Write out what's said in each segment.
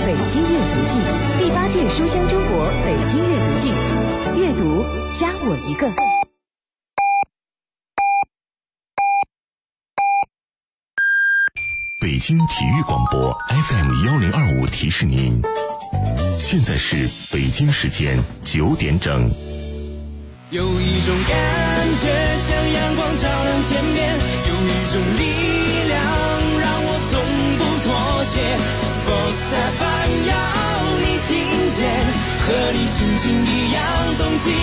北京阅读季，第8届书香中国北京阅读季，阅读加我一个。 北京体育广播 FM1025提示您，现在是北京时间9点整。 有一种感觉像阳光照亮天边，有一种力量让我从不妥协。Sports FM 要你听见，和你心情一样动起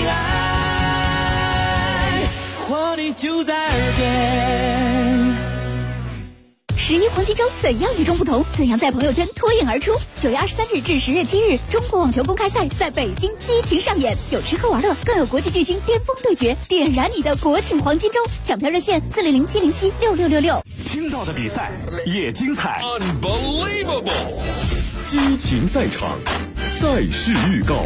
来，活力就在耳边。 11黄金周怎样与众不同？怎样在朋友圈脱颖而出？9月23日至10月7日，中国网球公开赛在北京激情上演，有吃喝玩乐，更有国际巨星巅峰对决，点燃你的国庆黄金周！抢票热线400-707-6666。 听到的比赛也精彩 ，Unbelievable！ 激情赛场，赛事预告。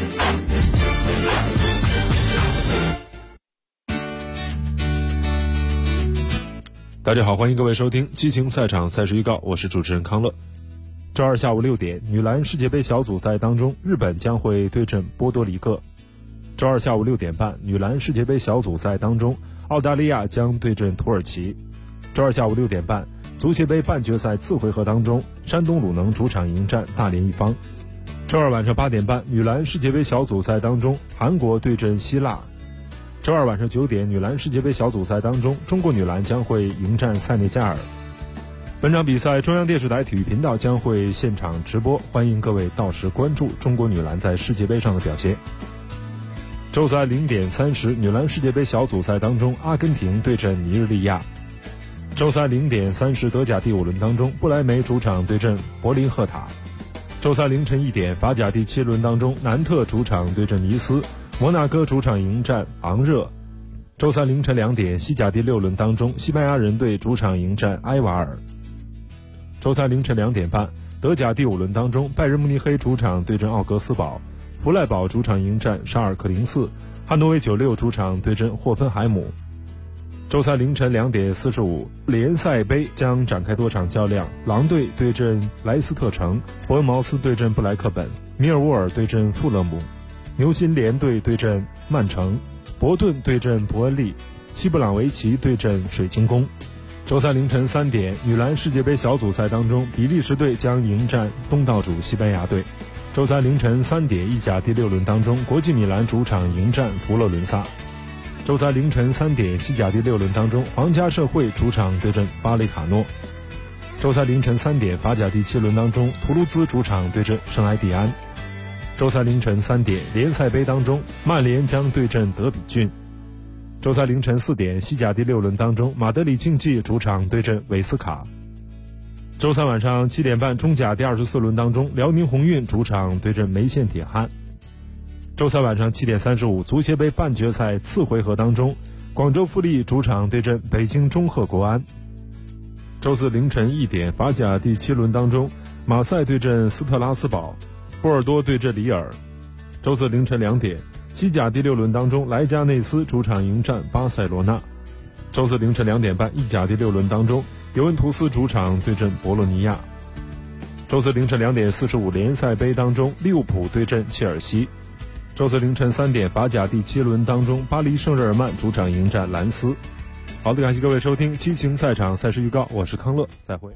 大家好，欢迎各位收听激情赛场赛事预告，我是主持人康乐。周二下午6点，女篮世界杯小组赛当中，日本将会对阵波多黎各。周二下午6点半，女篮世界杯小组赛当中，澳大利亚将对阵土耳其。周二下午6点半，足协杯半决赛次回合当中，山东鲁能主场迎战大连一方。周二晚上8点半，女篮世界杯小组赛当中，韩国对阵希腊。周二晚上9点，女篮世界杯小组赛当中，中国女篮将会迎战塞内加尔。本场比赛中央电视台体育频道将会现场直播，欢迎各位到时关注中国女篮在世界杯上的表现。周三0点30，女篮世界杯小组赛当中，阿根廷对阵尼日利亚。周三0点30，德甲第5轮当中，不莱梅主场对阵柏林赫塔。周三凌晨1点，法甲第7轮当中，南特主场对阵尼斯，摩纳哥主场迎战昂热。周三凌晨2点，西甲第6轮当中，西班牙人队主场迎战埃瓦尔。周三凌晨2点半，德甲第5轮当中，拜仁慕尼黑主场对阵奥格斯堡，弗赖堡主场迎战沙尔克零四，汉诺威96主场对阵霍芬海姆。周三凌晨2点45，联赛杯将展开多场较量，狼队对阵莱斯特城，伯恩茅斯对阵布莱克本，米尔沃尔对阵富勒姆，牛津联队对阵曼城，伯顿对阵伯恩利，西布朗维奇对阵水晶宫。周三凌晨3点，女篮世界杯小组赛当中，比利时队将迎战东道主西班牙队。周三凌晨3点，意甲第6轮当中，国际米兰主场迎战佛罗伦萨。周三凌晨3点，西甲第6轮当中，皇家社会主场对阵巴雷卡诺。周三凌晨3点，法甲第7轮当中，图卢兹主场对阵圣埃蒂安。周三凌晨3点，联赛杯当中，曼联将对阵德比郡。周三凌晨4点，西甲第6轮当中，马德里竞技主场对阵韦斯卡。周三晚上7点半，中甲第24轮当中，辽宁宏运主场对阵梅县铁汉。周三晚上7点35，足协杯半决赛次回合当中，广州富力主场对阵北京中赫国安。周四凌晨1点，法甲第7轮当中，马赛对阵斯特拉斯堡，波尔多对阵里尔。周四凌晨2点，西甲第6轮当中，莱加内斯主场迎战巴塞罗那。周四凌晨2点半，意甲第6轮当中，尤文图斯主场对阵博洛尼亚。周四凌晨2点45，联赛杯当中，利物浦对阵切尔西。周四凌晨3点，法甲第7轮当中，巴黎圣日耳曼主场迎战兰斯。好的，感谢各位收听激情赛场赛事预告，我是康乐，再会。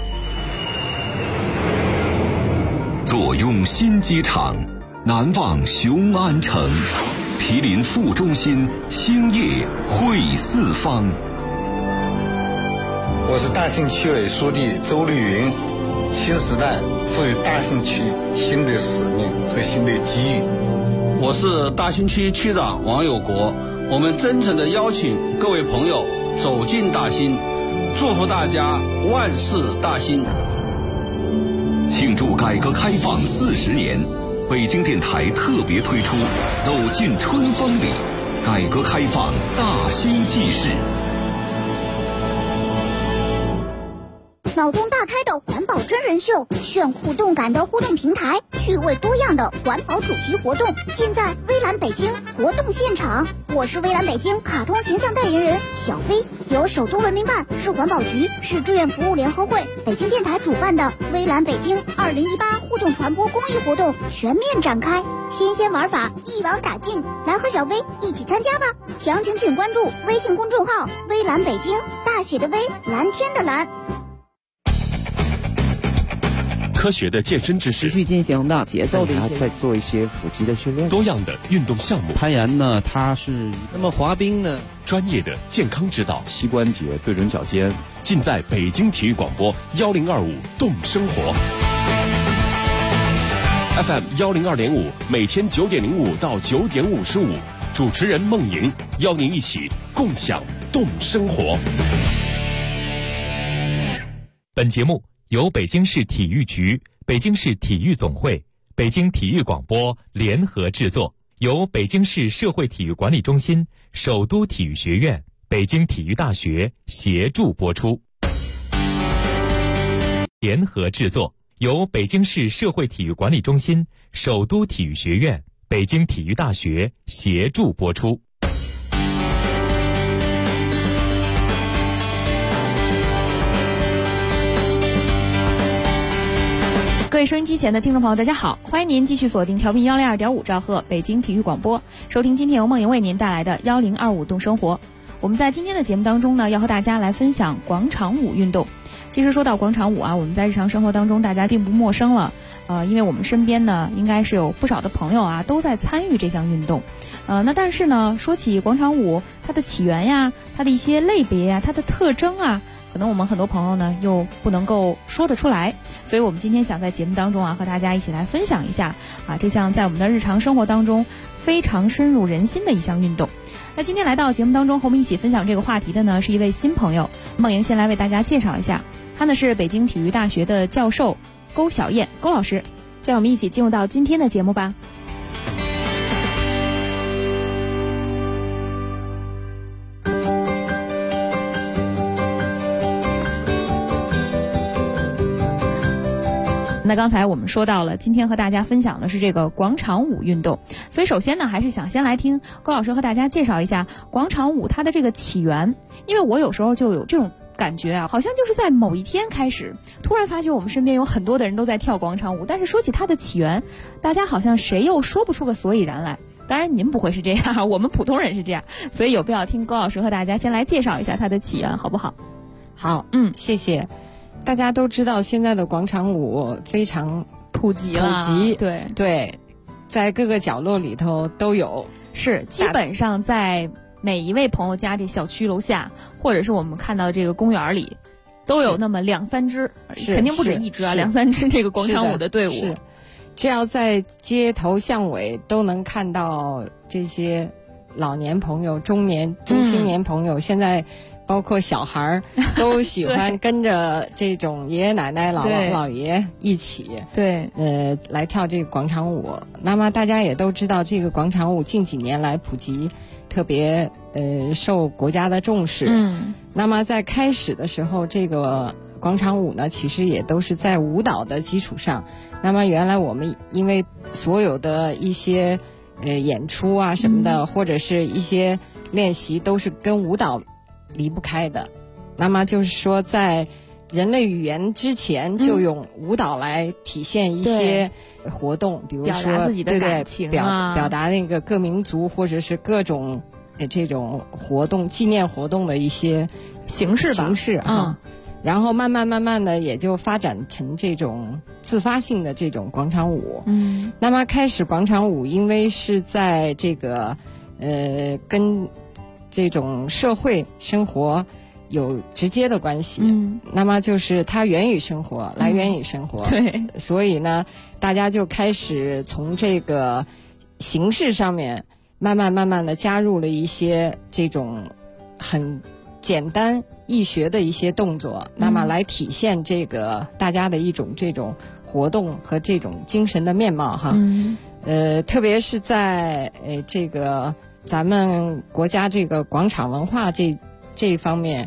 坐拥新机场，难忘雄安城，毗邻副中心，兴业汇四方。 我是大兴区委书记周绿云。新时代赋予大兴区新的使命和新的机遇。 我是大兴区区长王有国，我们真诚地邀请各位朋友走进大兴，祝福大家万事大兴。 庆祝改革开放40年，北京电台特别推出走进春风里，改革开放大兴纪事。 脑洞大开的的环保真人秀，炫酷动感的互动平台，趣味多样的环保主题活动，尽在微蓝北京活动现场。我是微蓝北京卡通形象代言人小飞，由首都文明办、市环保局、市志愿服务联合会、北京电台主办的微蓝北京2018互动传播公益活动全面展开，新鲜玩法一网打尽，来和小飞一起参加吧！详情请关注微信公众号微蓝北京，大写的微，蓝天的蓝。 科学的健身知识， 持续进行的节奏的一些， 再做一些腹肌的训练， 多样的运动项目。 攀岩呢，它是那么滑冰呢， 专业的健康指导， 膝关节对准脚尖， 尽在北京体育广播1025动生活 FM 102.5，每天9点05到9点55，主持人孟莹邀您一起共享动生活。 本节目由北京市体育局、北京市体育总会、北京体育广播联合制作，由北京市社会体育管理中心、首都体育学院、北京体育大学协助播出。联合制作，由北京市社会体育管理中心、首都体育学院、北京体育大学协助播出。 各位收音机前的听众朋友，大家好，欢迎您继续锁定调频102.5兆赫北京体育广播，收听今天由梦莹为您带来的1025动生活。我们在今天的节目当中呢，要和大家来分享广场舞运动。其实说到广场舞啊，我们在日常生活当中大家并不陌生了，因为我们身边呢应该是有不少的朋友啊都在参与这项运动。那但是呢，说起广场舞，它的起源呀，它的一些类别呀，它的特征啊，可能我们很多朋友呢又不能够说得出来，所以我们今天想在节目当中啊和大家一起来分享一下啊这项在我们的日常生活当中非常深入人心的一项运动。那今天来到节目当中和我们一起分享这个话题的呢是一位新朋友，梦莹先来为大家介绍一下，他呢是北京体育大学的教授勾小燕，勾老师，让我们一起进入到今天的节目吧。那刚才我们说到了，今天和大家分享的是这个广场舞运动，所以首先呢，还是想先来听高老师和大家介绍一下广场舞它的这个起源。因为我有时候就有这种感觉啊，好像就是在某一天开始，突然发觉我们身边有很多的人都在跳广场舞，但是说起它的起源，大家好像谁又说不出个所以然来。当然您不会是这样，我们普通人是这样，所以有必要听高老师和大家先来介绍一下它的起源，好不好？ 好，谢谢。大家都知道现在的广场舞非常普及了， 对，在各个角落里头都有， 是基本上在每一位朋友家这小区楼下，或者是我们看到的这个公园里，都有那么2-3支，肯定不止1支啊，2-3支这个广场舞的队伍。 是，只要在街头巷尾都能看到这些老年朋友、中青年朋友，现在包括小孩儿都喜欢跟着这种爷爷奶奶、姥姥姥爷一起，来跳这个广场舞。那么大家也都知道，这个广场舞近几年来普及，特别受国家的重视。那么在开始的时候，这个广场舞呢，其实也都是在舞蹈的基础上。那么原来我们因为所有的一些演出啊什么的，或者是一些练习，都是跟舞蹈离不开的。那么就是说，在人类语言之前，就用舞蹈来体现一些活动，比如说表达自己的感情啊，表达那个各民族或者是各种这种活动、纪念活动的一些形式啊。然后慢慢的也就发展成这种自发性的这种广场舞。那么开始广场舞，因为是在这个跟这种社会生活有直接的关系。那么就是它源于生活，来源于生活。 对， 所以呢，大家就开始从这个形式上面慢慢的加入了一些这种很简单易学的一些动作，那么来体现这个大家的一种这种活动和这种精神的面貌哈。特别是在这个咱们国家这个广场文化这一方面，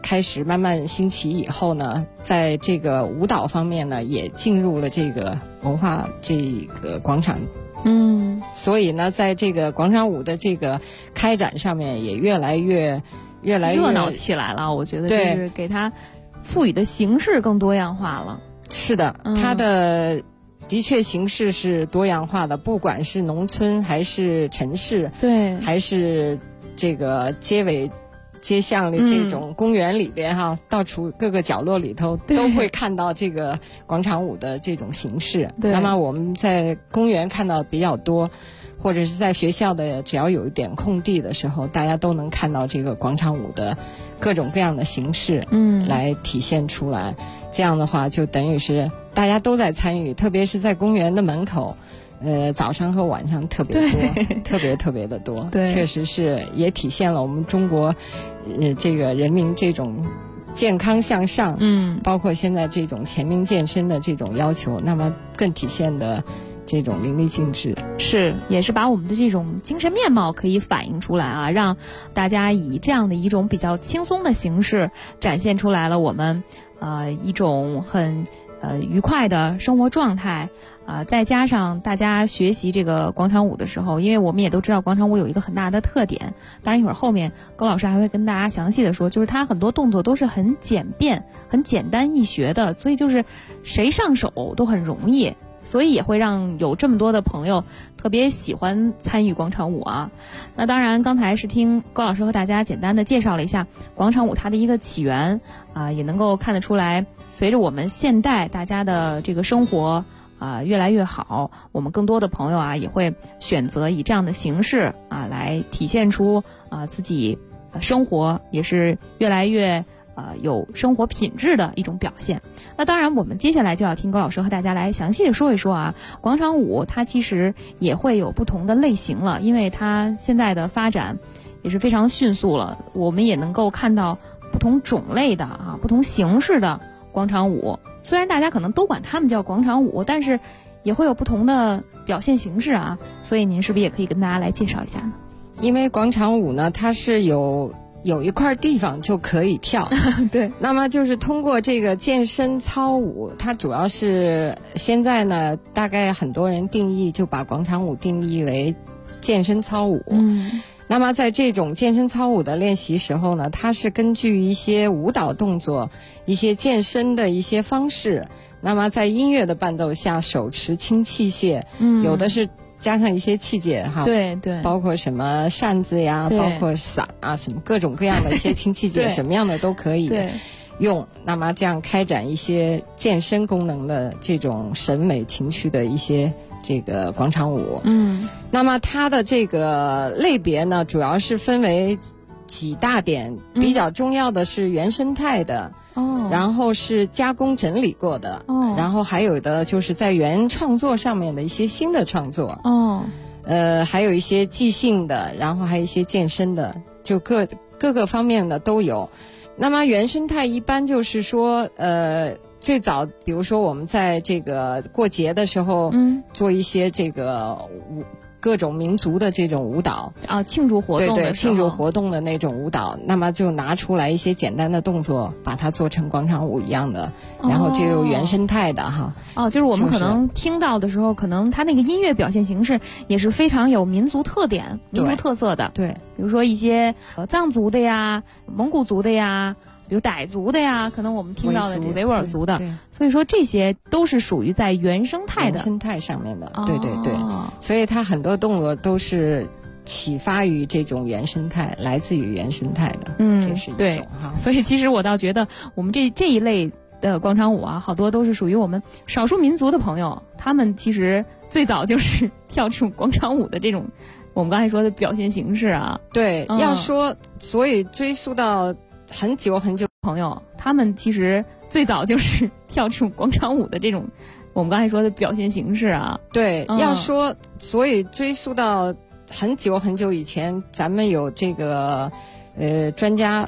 开始慢慢兴起以后呢，在这个舞蹈方面呢，也进入了这个文化这个广场。所以呢，在这个广场舞的这个开展上面，也越来越热闹起来了。我觉得就是给它赋予的形式更多样化了。 是的，它的确形式是多样化的，不管是农村还是城市， 对， 还是这个街巷里这种公园里边哈，到处各个角落里头都会看到这个广场舞的这种形式。那么我们在公园看到比较多，或者是在学校的只要有一点空地的时候，大家都能看到这个广场舞的各种各样的形式，来体现出来。这样的话，就等于是大家都在参与，特别是在公园的门口。早上和晚上特别多，特别的多，确实是也体现了我们中国，这个人民这种健康向上，包括现在这种全民健身的这种要求，那么更体现的这种淋漓尽致。 是，也是把我们的这种精神面貌可以反映出来啊，让大家以这样的一种比较轻松的形式展现出来了我们一种很愉快的生活状态。再加上大家学习这个广场舞的时候，因为我们也都知道广场舞有一个很大的特点，当然一会儿后面高老师还会跟大家详细的说，就是它很多动作都是很简便、很简单易学的，所以就是谁上手都很容易，所以也会让有这么多的朋友特别喜欢参与广场舞啊。那当然刚才是听高老师和大家简单的介绍了一下广场舞它的一个起源也能够看得出来，随着我们现代大家的这个生活越来越好，我们更多的朋友也会选择以这样的形式来体现出自己生活也是越来越有生活品质的一种表现。那当然我们接下来就要听高老师和大家来详细的说一说广场舞它其实也会有不同的类型了，因为它现在的发展也是非常迅速了，我们也能够看到不同种类的不同形式的广场舞。虽然大家可能都管他们叫广场舞，但是也会有不同的表现形式所以您是不是也可以跟大家来介绍一下呢？ 因为广场舞呢，它是有一块地方就可以跳对， 那么就是通过这个健身操舞，它主要是现在呢大概很多人定义就把广场舞定义为健身操舞。那么在这种健身操舞的练习时候呢，它是根据一些舞蹈动作、一些健身的一些方式，那么在音乐的伴奏下手持轻器械，有的是加上一些器械对， 包括什么扇子呀，包括伞什么各种各样的一些轻器械什么样的都可以用。那么这样开展一些健身功能的这种审美情趣的一些这个广场舞。那么它的这个类别呢，主要是分为几大点，比较重要的是原生态的，然后是加工整理过的，然后还有的就是在原创作上面的一些新的创作，还有一些即兴的，然后还有一些健身的，就各个方面的都有。那么原生态一般就是说最早比如说我们在这个过节的时候做一些这个各种民族的这种舞蹈庆祝活动的时候， 庆祝活动的那种舞蹈，那么就拿出来一些简单的动作，把它做成广场舞一样的，然后就有原生态的就是我们可能听到的时候，可能它那个音乐表现形式也是非常有民族特点、民族特色的。 对， 比如说一些藏族的呀、蒙古族的呀，比如傣族的呀，可能我们听到的维吾尔族的，所以说这些都是属于在原生态上面的。对，所以它很多动作都是启发于这种原生态，来自于原生态的。这是一种所以其实我倒觉得我们这一类的广场舞好多都是属于我们少数民族的朋友，他们其实最早就是跳这种广场舞的这种我们刚才说的表现形式对，要说所以追溯到很久很久朋友，他们其实最早就是跳这种广场舞的这种我们刚才说的表现形式对，要说所以追溯到很久很久以前，咱们有这个专家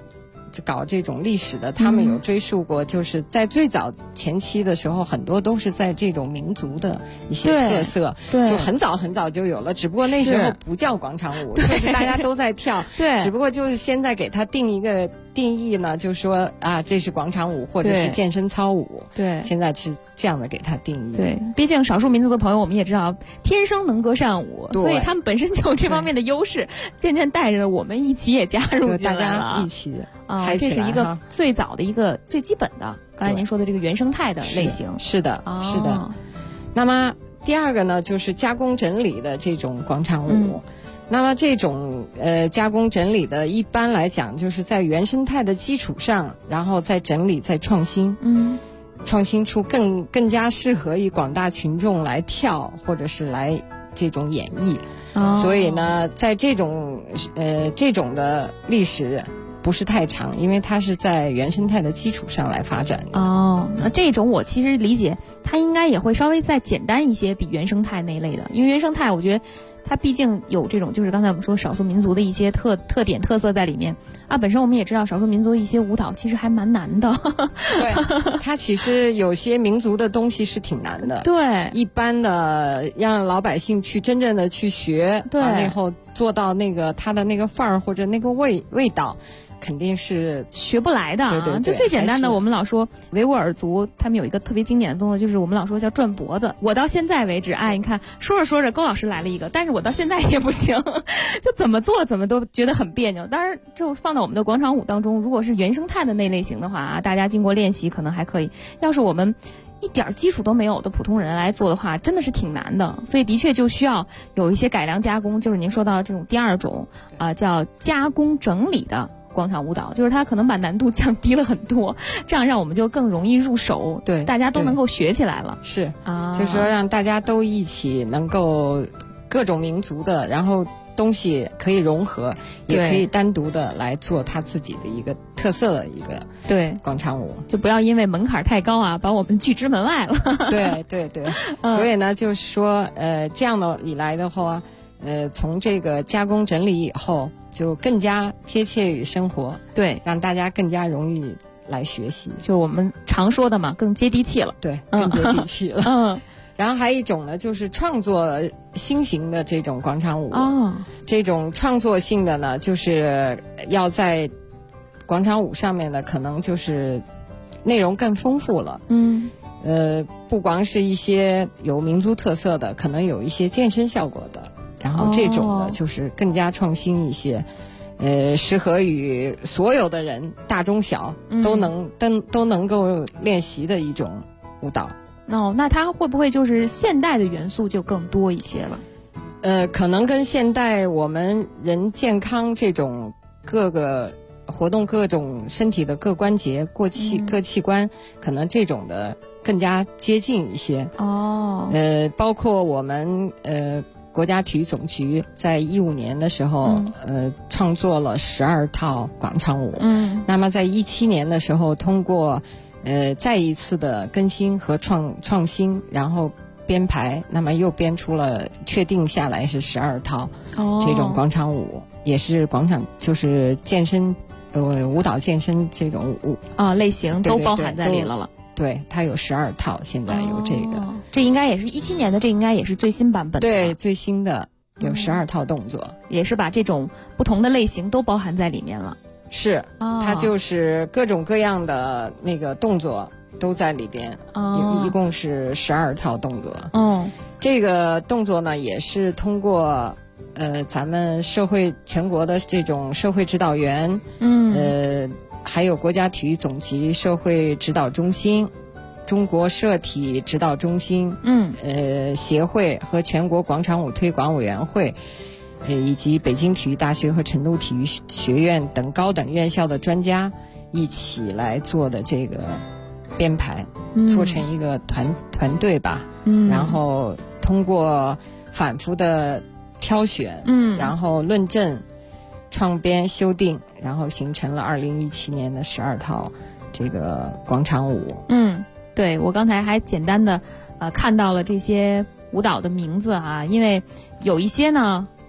搞这种历史的，他们有追溯过，就是在最早前期的时候，很多都是在这种民族的一些特色， 对， 就很早很早就有了，只不过那时候不叫广场舞，就是大家都在跳， 对， 只不过就是现在给它定一个定义呢，就是说啊，这是广场舞或者是健身操舞， 对， 现在是这样的给它定义。 对，毕竟少数民族的朋友，我们也知道天生能歌善舞，所以他们本身就有这方面的优势，渐渐带着我们一起也加入进来了， 大家一起嗨起来。 这是一个最早的一个最基本的，刚才您说的这个原生态的类型。 是的，是的。那么第二个呢，就是加工整理的这种广场舞。那么这种加工整理的，一般来讲就是在原生态的基础上，然后再整理、再创新，创新出更加适合于广大群众来跳，或者是来这种演绎。所以呢，在这种的历史不是太长，因为它是在原生态的基础上来发展的。 那这种我其实理解，它应该也会稍微再简单一些，比原生态那类的，因为原生态我觉得它毕竟有这种就是刚才我们说少数民族的一些特点特色在里面啊。本身我们也知道少数民族的一些舞蹈其实还蛮难的， 对，它其实有些民族的东西是挺难的， 对， 一般的让老百姓去真正的去学， 对， 完了以后做到那个它的那个范儿或者那个味道。肯定是学不来的， 对， 就最简单的，我们老说维吾尔族，他们有一个特别经典的动作，就是我们老说叫转脖子。我到现在为止，你看说着高老师来了一个，但是我到现在也不行，就怎么做怎么都觉得很别扭。当然，就放到我们的广场舞当中，如果是原生态的那类型的话大家经过练习可能还可以。要是我们一点基础都没有的普通人来做的话，真的是挺难的。所以的确就需要有一些改良加工，就是您说到这种第二种叫加工整理的广场舞蹈，就是它可能把难度降低了很多，这样让我们就更容易入手， 对， 大家都能够学起来了。 是就是说让大家都一起能够各种民族的，然后东西可以融合，也可以单独的来做他自己的一个特色的一个广场舞， 就不要因为门槛太高把我们拒之门外了。 对，所以呢，就是说这样的以来的话，从这个加工整理以后，就更加贴切于生活， 对， 让大家更加容易来学习， 就是我们常说的嘛，更接地气了， 对，更接地气了。然后还有一种呢，就是创作新型的这种广场舞。这种创作性的呢，就是要在广场舞上面呢，可能就是内容更丰富了。不光是一些有民族特色的，可能有一些健身效果的。然后这种呢，就是更加创新一些，适合于所有的人，大中小都能够练习的一种舞蹈。 那它会不会就是现代的元素就更多一些了？ 可能跟现代我们人健康这种各个活动各种身体的各关节各器官，可能这种的更加接近一些。包括我们国家体育总局在2015年的时候，创作了12套广场舞。那么在2017年的时候，通过再一次的更新和创新，然后编排，那么又编出了确定下来是12套这种广场舞，也是就是健身舞蹈健身这种舞类型都包含在里了。 对，它有12套，现在有这个。 这应该也是2017年的，这应该也是最新版本的。 对，最新的有12套动作， 也是把这种不同的类型都包含在里面了。 是，它就是各种各样的那个动作都在里边，一共是12套动作。这个动作呢，也是通过咱们全国的这种社会指导员，还有国家体育总局社会指导中心、中国社体指导中心，协会和全国广场舞推广委员会，以及北京体育大学和成都体育学院等高等院校的专家一起来做的这个编排，做成一个团队吧。然后通过反复的挑选，然后论证、创编、修订，然后形成了2017年的12套这个广场舞。 对，我刚才还简单的看到了这些舞蹈的名字因为有一些呢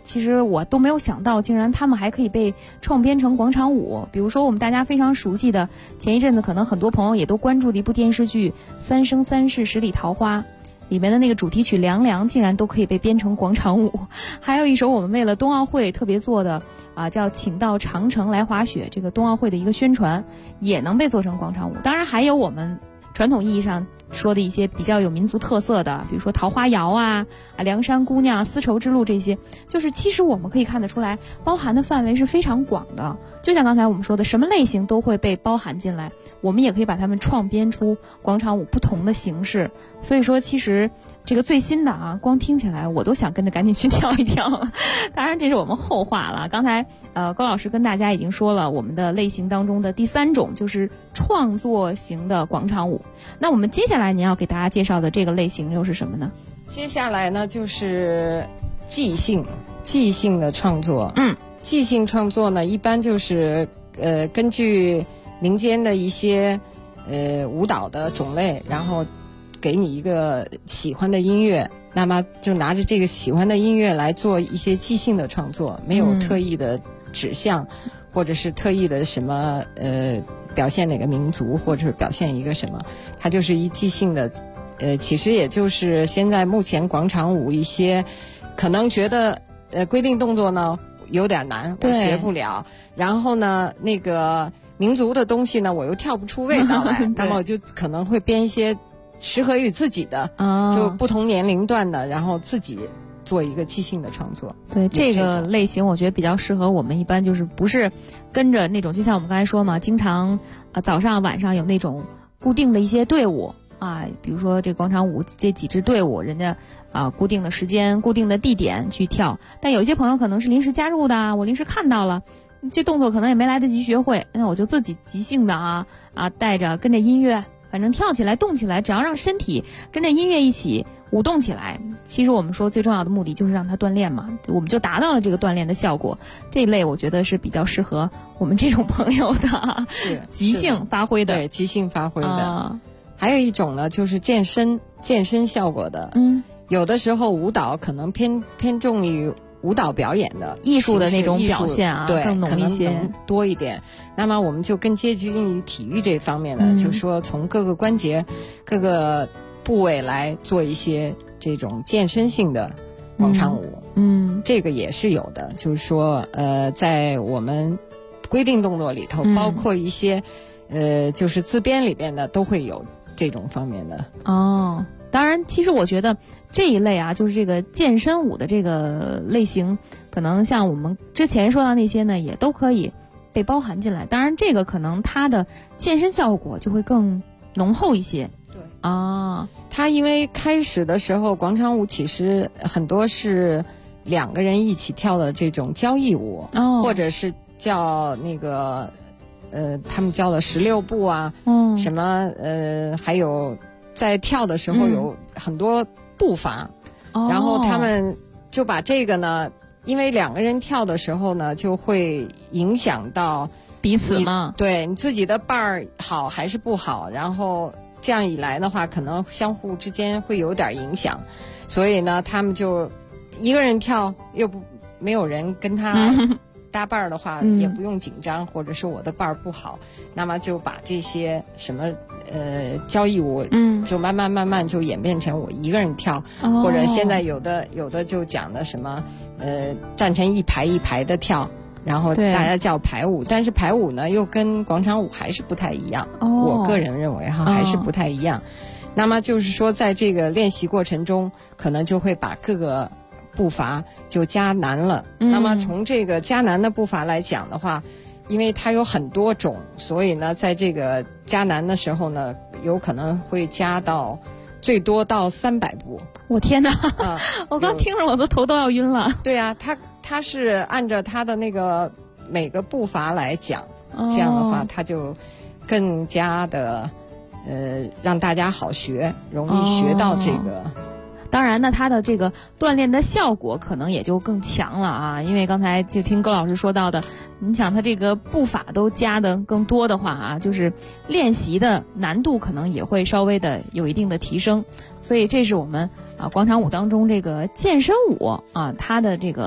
其实我都没有想到，竟然他们还可以被创编成广场舞。比如说我们大家非常熟悉的，前一阵子可能很多朋友也都关注的一部电视剧《三生三世十里桃花》。里面的那个主题曲《凉凉》竟然都可以被编成广场舞，还有一首我们为了冬奥会特别做的叫请到长城来滑雪，这个冬奥会的一个宣传也能被做成广场舞。当然还有我们传统意义上说的一些比较有民族特色的，比如说桃花谣梁山姑娘、丝绸之路这些，就是其实我们可以看得出来，包含的范围是非常广的。就像刚才我们说的，什么类型都会被包含进来，我们也可以把它们创编出广场舞不同的形式。所以说其实这个最新的光听起来我都想跟着赶紧去跳一跳。当然这是我们后话了。刚才高老师跟大家已经说了，我们的类型当中的第3种就是创作型的广场舞。那我们接下来您要给大家介绍的这个类型又是什么呢？ 接下来呢就是即兴的创作。即兴创作呢一般就是根据民间的一些舞蹈的种类，然后给你一个喜欢的音乐，那么就拿着这个喜欢的音乐来做一些即兴的创作，没有特意的指向，或者是特意的什么表现哪个民族，或者是表现一个什么，它就是一即兴的。其实也就是现在目前广场舞一些可能觉得规定动作呢有点难，我学不了，然后呢那个民族的东西呢我又跳不出味道来那么我就可能会编一些适合于自己的就不同年龄段的，然后自己做一个即兴的创作。 对，这个类型我觉得比较适合我们，一般就是不是跟着那种，就像我们刚才说嘛，经常早上晚上有那种固定的一些队伍比如说这广场舞这几支队伍，人家固定的时间、固定的地点去跳。但有些朋友可能是临时加入的我临时看到了这动作，可能也没来得及学会，那我就自己即兴的带着跟着音乐，反正跳起来、动起来，只要让身体跟着音乐一起舞动起来。其实我们说最重要的目的就是让它锻炼嘛，我们就达到了这个锻炼的效果。这一类我觉得是比较适合我们这种朋友的，是即兴发挥的。 对，即兴发挥的。还有一种呢，就是健身效果的。有的时候舞蹈可能偏重于舞蹈表演的艺术的那种表现对， 更浓一些， 可能多一点。那么我们就更接近于体育这方面的，就是说从各个关节、各个部位来做一些这种健身性的广场舞。这个也是有的，就是说在我们规定动作里头，包括一些就是自编里边的都会有这种方面的。 当然其实我觉得这一类就是这个健身舞的这个类型，可能像我们之前说到那些呢也都可以被包含进来。当然这个可能它的健身效果就会更浓厚一些。 对它因为开始的时候广场舞其实很多是2个人一起跳的这种交谊舞，或者是叫那个他们教的16步什么还有在跳的时候有很多步伐，然后他们就把这个呢，因为2个人跳的时候呢，就会影响到彼此嘛。 对，你自己的伴儿好还是不好，然后这样一来的话，可能相互之间会有点影响，所以呢，他们就一个人跳，又没有人跟他搭伴儿的话，也不用紧张，或者是我的伴儿不好，那么就把这些什么交谊舞，就慢慢就演变成我一个人跳，或者现在有的就讲的什么站成一排一排的跳，然后大家叫排舞，但是排舞呢又跟广场舞还是不太一样，我个人认为还是不太一样。那么就是说在这个练习过程中，可能就会把各个步伐就加难了。那么从这个加难的步伐来讲的话，因为它有很多种，所以呢在这个加难的时候呢，有可能会加到最多到300步。 我天哪我刚听着我的头都要晕了。 对啊，它是按照它的那个每个步伐来讲，这样的话它就更加的让大家好学，容易学到这个。 当然呢，它的这个锻炼的效果可能也就更强了因为刚才就听高老师说到的，你想它这个步伐都加的更多的话就是练习的难度可能也会稍微的有一定的提升。所以这是我们广场舞当中这个健身舞它的这个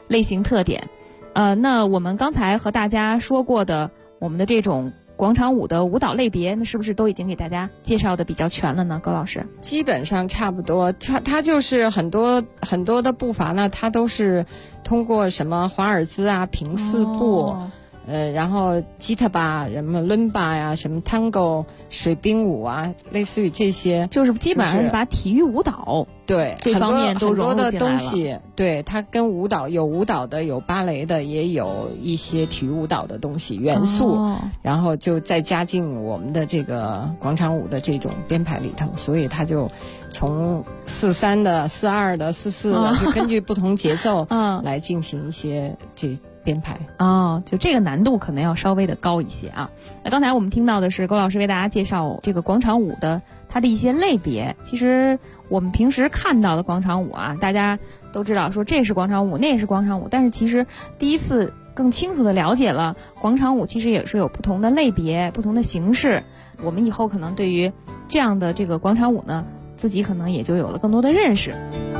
类型特点。那我们刚才和大家说过的我们的这种广场舞的舞蹈类别，那是不是都已经给大家介绍的比较全了呢？高老师， 基本上差不多，它就是很多的步伐呢，它都是通过什么华尔兹啊、平四步，然后吉他吧、什么伦巴呀、什么 tango 水兵舞啊，类似于这些， 就是基本上是把体育舞蹈对这方面都融入进来了。 很多的东西，对，它跟舞蹈有舞蹈的，有芭蕾的，也有一些体育舞蹈的东西元素，然后就再加进我们的这个广场舞的这种编排里头，所以它就从4/3的、4/2的、4/4的，就根据不同节奏来进行一些这编排。 就这个难度可能要稍微的高一些啊。那刚才我们听到的是高老师为大家介绍这个广场舞的它的一些类别。其实我们平时看到的广场舞啊，大家都知道说这是广场舞，那是广场舞，但是其实第一次更清楚的了解了广场舞其实也是有不同的类别、不同的形式。我们以后可能对于这样的这个广场舞呢，自己可能也就有了更多的认识。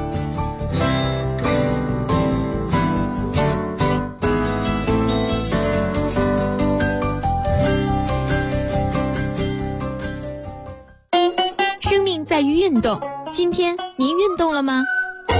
生命在于运动，今天您运动了吗？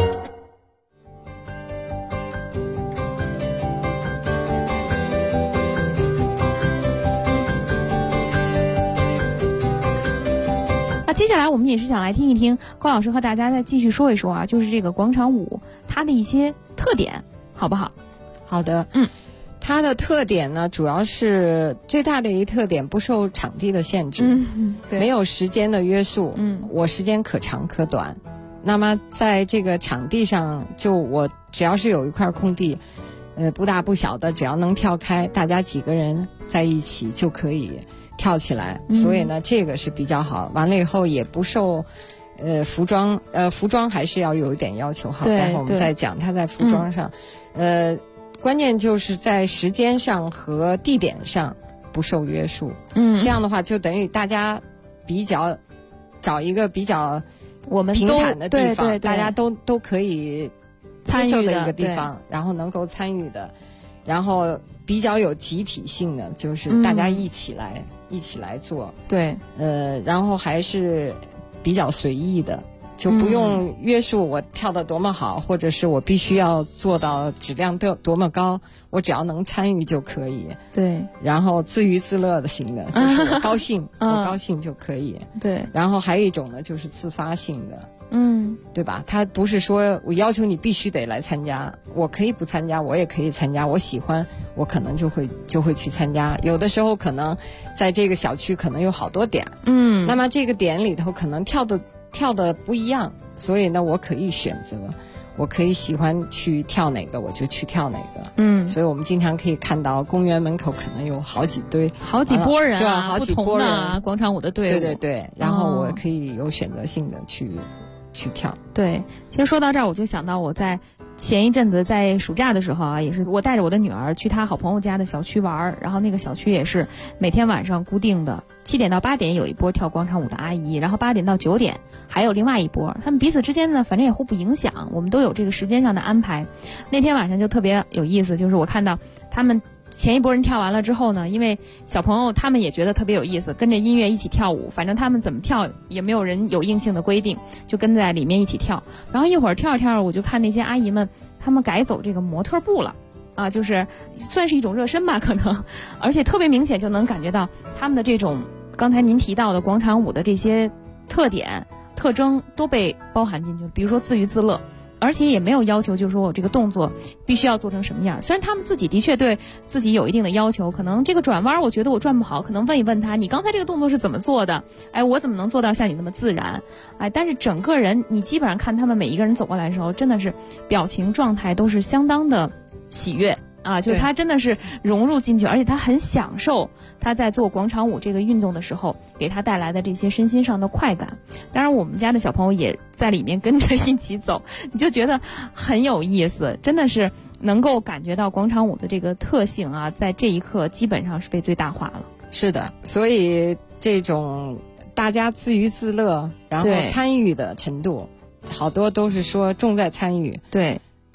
接下来我们也是想来听一听高老师和大家再继续说一说啊，就是这个广场舞它的一些特点，好不好？ 好的，它的特点呢，主要是最大的一个特点，不受场地的限制，没有时间的约束，我时间可长可短。那么在这个场地上，就我只要是有一块空地，不大不小的，只要能跳开，大家几个人在一起就可以跳起来，所以呢，这个是比较好。完了以后也不受服装还是要有一点要求。好，待会儿我们再讲它在服装上，关键就是在时间上和地点上不受约束。这样的话就等于大家比较找一个比较我们平坦的地方， 对， 大家都可以接受的一个地方，然后能够参与的，然后比较有集体性的，就是大家一起来做， 对， 然后还是比较随意的，就不用约束我跳得多么好，或者是我必须要做到质量多么高，我只要能参与就可以。 对， 然后自娱自乐的型的，就是我高兴，我高兴就可以。 对， 然后还有一种呢，就是自发性的。对吧？他不是说我要求你必须得来参加，我可以不参加，我也可以参加，我喜欢，我可能就会去参加。有的时候可能在这个小区可能有好多点，那么这个点里头可能跳的不一样，所以呢，我可以选择，我可以喜欢去跳哪个我就去跳哪个。所以我们经常可以看到公园门口可能有好几拨人啊， 好几拨人广场舞的队伍， 对，然后我可以有选择性的去跳。 对，其实说到这儿，我就想到我在前一阵子在暑假的时候啊，也是我带着我的女儿去她好朋友家的小区玩，然后那个小区也是每天晚上固定的7点到8点有一波跳广场舞的阿姨，然后8点到9点还有另外一波，他们彼此之间呢，反正也互不影响，我们都有这个时间上的安排。那天晚上就特别有意思，就是我看到他们前一波人跳完了之后呢，因为小朋友他们也觉得特别有意思，跟着音乐一起跳舞，反正他们怎么跳也没有人有硬性的规定，就跟在里面一起跳。然后一会儿跳着跳着，我就看那些阿姨们他们改走这个模特步了啊，就是算是一种热身吧可能，而且特别明显就能感觉到他们的这种刚才您提到的广场舞的这些特点特征都被包含进去，比如说自娱自乐，而且也没有要求就是说我这个动作必须要做成什么样。虽然他们自己的确对自己有一定的要求，可能这个转弯我觉得我转不好，可能问一问他你刚才这个动作是怎么做的，我怎么能做到像你那么自然，但是整个人你基本上看他们每一个人走过来的时候，真的是表情状态都是相当的喜悦啊，就是他真的是融入进去，而且他很享受他在做广场舞这个运动的时候给他带来的这些身心上的快感。当然我们家的小朋友也在里面跟着一起走，你就觉得很有意思，真的是能够感觉到广场舞的这个特性啊，在这一刻基本上是被最大化了。 是的，所以这种大家自娱自乐然后参与的程度，好多都是说重在参与。 对，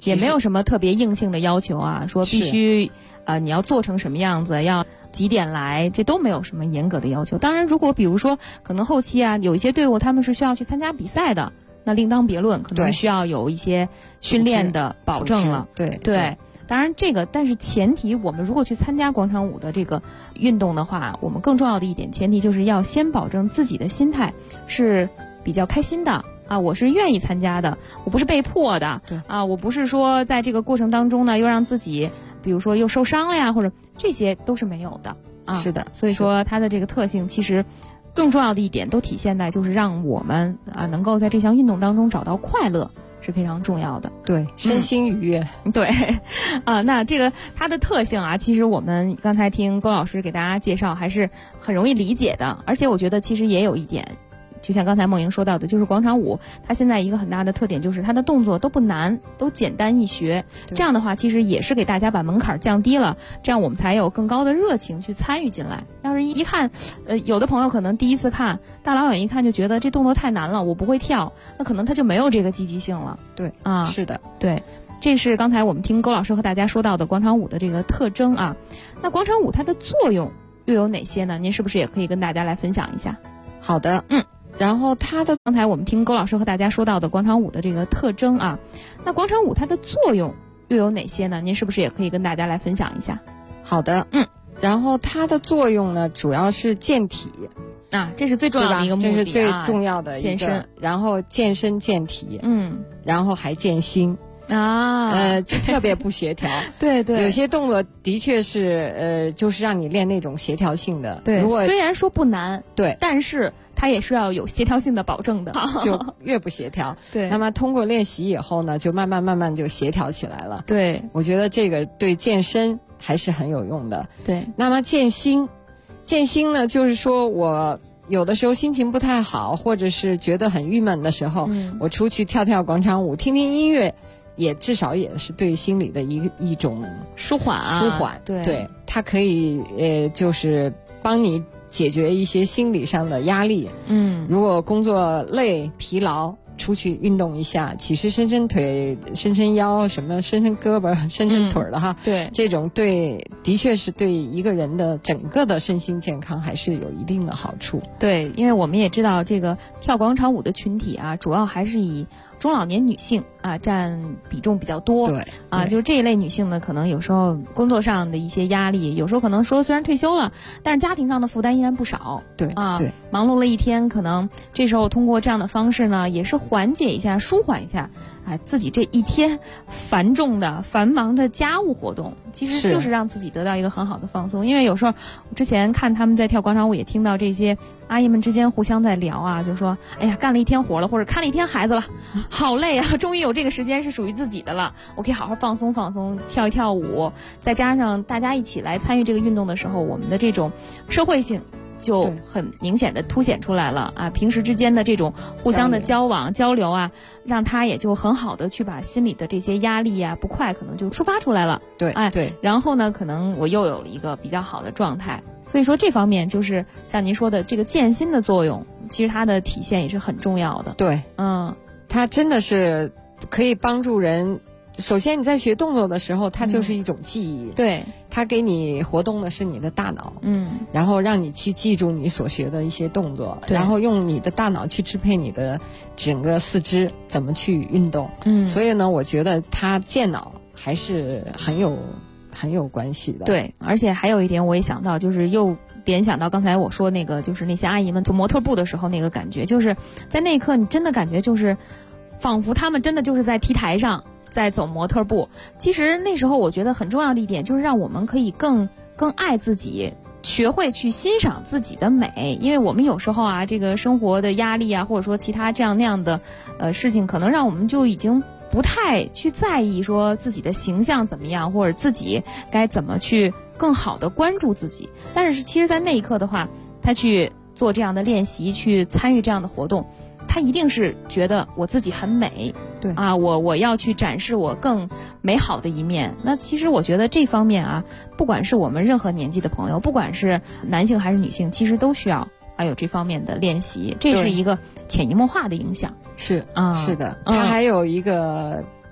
也没有什么特别硬性的要求啊，说必须你要做成什么样子，要几点来，这都没有什么严格的要求。当然，如果比如说可能后期啊，有一些队伍他们是需要去参加比赛的，那另当别论，可能需要有一些训练的保证了。对。当然这个，但是前提我们如果去参加广场舞的这个运动的话，我们更重要的一点前提就是要先保证自己的心态是比较开心的啊，我是愿意参加的，我不是被迫的啊，我不是说在这个过程当中呢又让自己比如说又受伤了呀，或者这些都是没有的啊。 是的， 所以说它的这个特性其实更重要的一点都体现在就是让我们能够在这项运动当中找到快乐。是非常重要的， 对，身心愉悦， 对，那这个它的特性啊，其实我们刚才听龚老师给大家介绍，还是很容易理解的，而且我觉得其实也有一点，就像刚才梦莹说到的，就是广场舞它现在一个很大的特点就是它的动作都不难，都简单易学，这样的话其实也是给大家把门槛降低了，这样我们才有更高的热情去参与进来。要是一看，有的朋友可能第一次看，大老远一看就觉得这动作太难了，我不会跳，那可能他就没有这个积极性了。 对啊， 是的， 对，这是刚才我们听龚老师和大家说到的广场舞的这个特征啊。那广场舞它的作用又有哪些呢？您是不是也可以跟大家来分享一下？ 好的，然后刚才我们听龚老师和大家说到的广场舞的这个特征啊，那广场舞它的作用又有哪些呢？您是不是也可以跟大家来分享一下？ 好的，然后它的作用呢，主要是健体啊，这是最重要的一个目的， 这是最重要的一个健身， 然后健身健体，然后还健心啊， 特别不协调， 对， 有些动作的确是就是让你练那种协调性的， 对，虽然说不难， 对， 但是它也是要有协调性的保证的， 就越不协调， 对， 那么通过练习以后呢，就慢慢就协调起来了， 对， 我觉得这个对健身还是很有用的， 对。 那么健心呢，就是说我有的时候心情不太好，或者是觉得很郁闷的时候，我出去跳跳广场舞，听听音乐，也至少也是对心理的一种舒缓啊， 对，它可以就是帮你解决一些心理上的压力。如果工作累疲劳，出去运动一下，其实伸伸腿、伸伸腰，什么伸伸胳膊、伸伸腿的哈， 对， 这种的确是对一个人的整个的身心健康还是有一定的好处。 对，因为我们也知道这个跳广场舞的群体啊，主要还是以中老年女性啊占比重比较多， 对啊，就是这一类女性呢，可能有时候工作上的一些压力，有时候可能说虽然退休了，但是家庭上的负担依然不少， 对啊，忙碌了一天，可能这时候通过这样的方式呢，也是缓解一下、舒缓一下自己这一天繁忙的家务活动，其实就是让自己得到一个很好的放松。因为有时候之前看他们在跳广场舞，也听到这些阿姨们之间互相在聊啊，就说哎呀，干了一天活了，或者看了一天孩子了，好累啊，终于有这个时间是属于自己的了，我可以好好放松放松，跳一跳舞，再加上大家一起来参与这个运动的时候，我们的这种社会性就很明显的凸显出来了啊！平时之间的这种互相的交往交流啊，让他也就很好的去把心里的这些压力啊、不快可能就抒发出来了。 对，对。 然后呢，可能我又有了一个比较好的状态。所以说这方面就是像您说的这个健心的作用，其实它的体现也是很重要的。 对，它真的是可以帮助人。首先你在学动作的时候，它就是一种记忆， 对， 它给你活动的是你的大脑，然后让你去记住你所学的一些动作，然后用你的大脑去支配你的整个四肢怎么去运动，所以呢，我觉得它健脑还是很有关系的。 对，而且还有一点我也想到，就是又联想到刚才我说那个，就是那些阿姨们做模特步的时候那个感觉，就是在那一刻你真的感觉就是仿佛他们真的就是在 T 台上在走模特步。其实那时候我觉得很重要的一点就是让我们可以更爱自己，学会去欣赏自己的美。因为我们有时候啊，这个生活的压力啊，或者说其他这样那样的事情，可能让我们就已经不太去在意说自己的形象怎么样，或者自己该怎么去更好的关注自己。但是其实在那一刻的话，他去做这样的练习，去参与这样的活动，他一定是觉得我自己很美， 对啊，我要去展示我更美好的一面。那其实我觉得这方面啊，不管是我们任何年纪的朋友，不管是男性还是女性，其实都需要有这方面的练习，这是一个潜移默化的影响。 是啊， 是的，它还有一个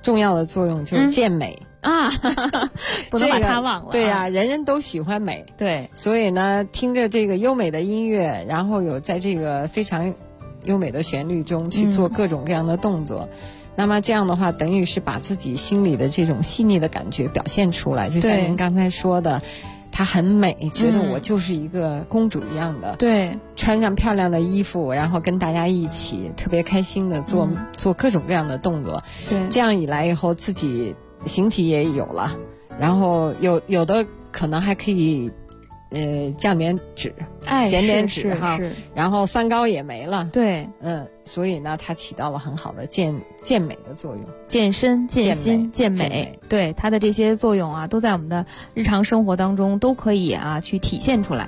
重要的作用就是健美。 不能把它忘了。 对呀，人人都喜欢美。 对， 所以呢，听着这个优美的音乐，然后有在这个非常优美的旋律中去做各种各样的动作，那么这样的话，等于是把自己心里的这种细腻的感觉表现出来。就像您刚才说的，她很美，觉得我就是一个公主一样的。 对， 穿上漂亮的衣服，然后跟大家一起特别开心的做各种各样的动作。 对， 这样一来以后，自己形体也有了，然后有的可能还可以降点脂，减点脂哈，然后三高也没了。 对， 所以呢，它起到了很好的健美的作用， 健身、健心、健美。对，它的这些作用啊，都在我们的日常生活当中都可以去体现出来。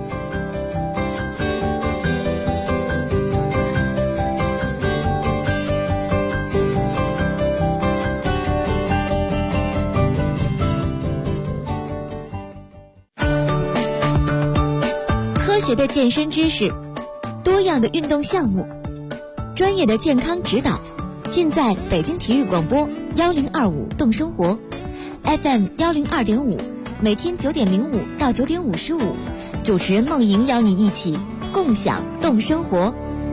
科学的健身知识，多样的运动项目，专业的健康指导，尽在北京体育广播1025动生活 FM 102.5，每天9点05到9点55，主持人梦莹邀你一起共享动生活。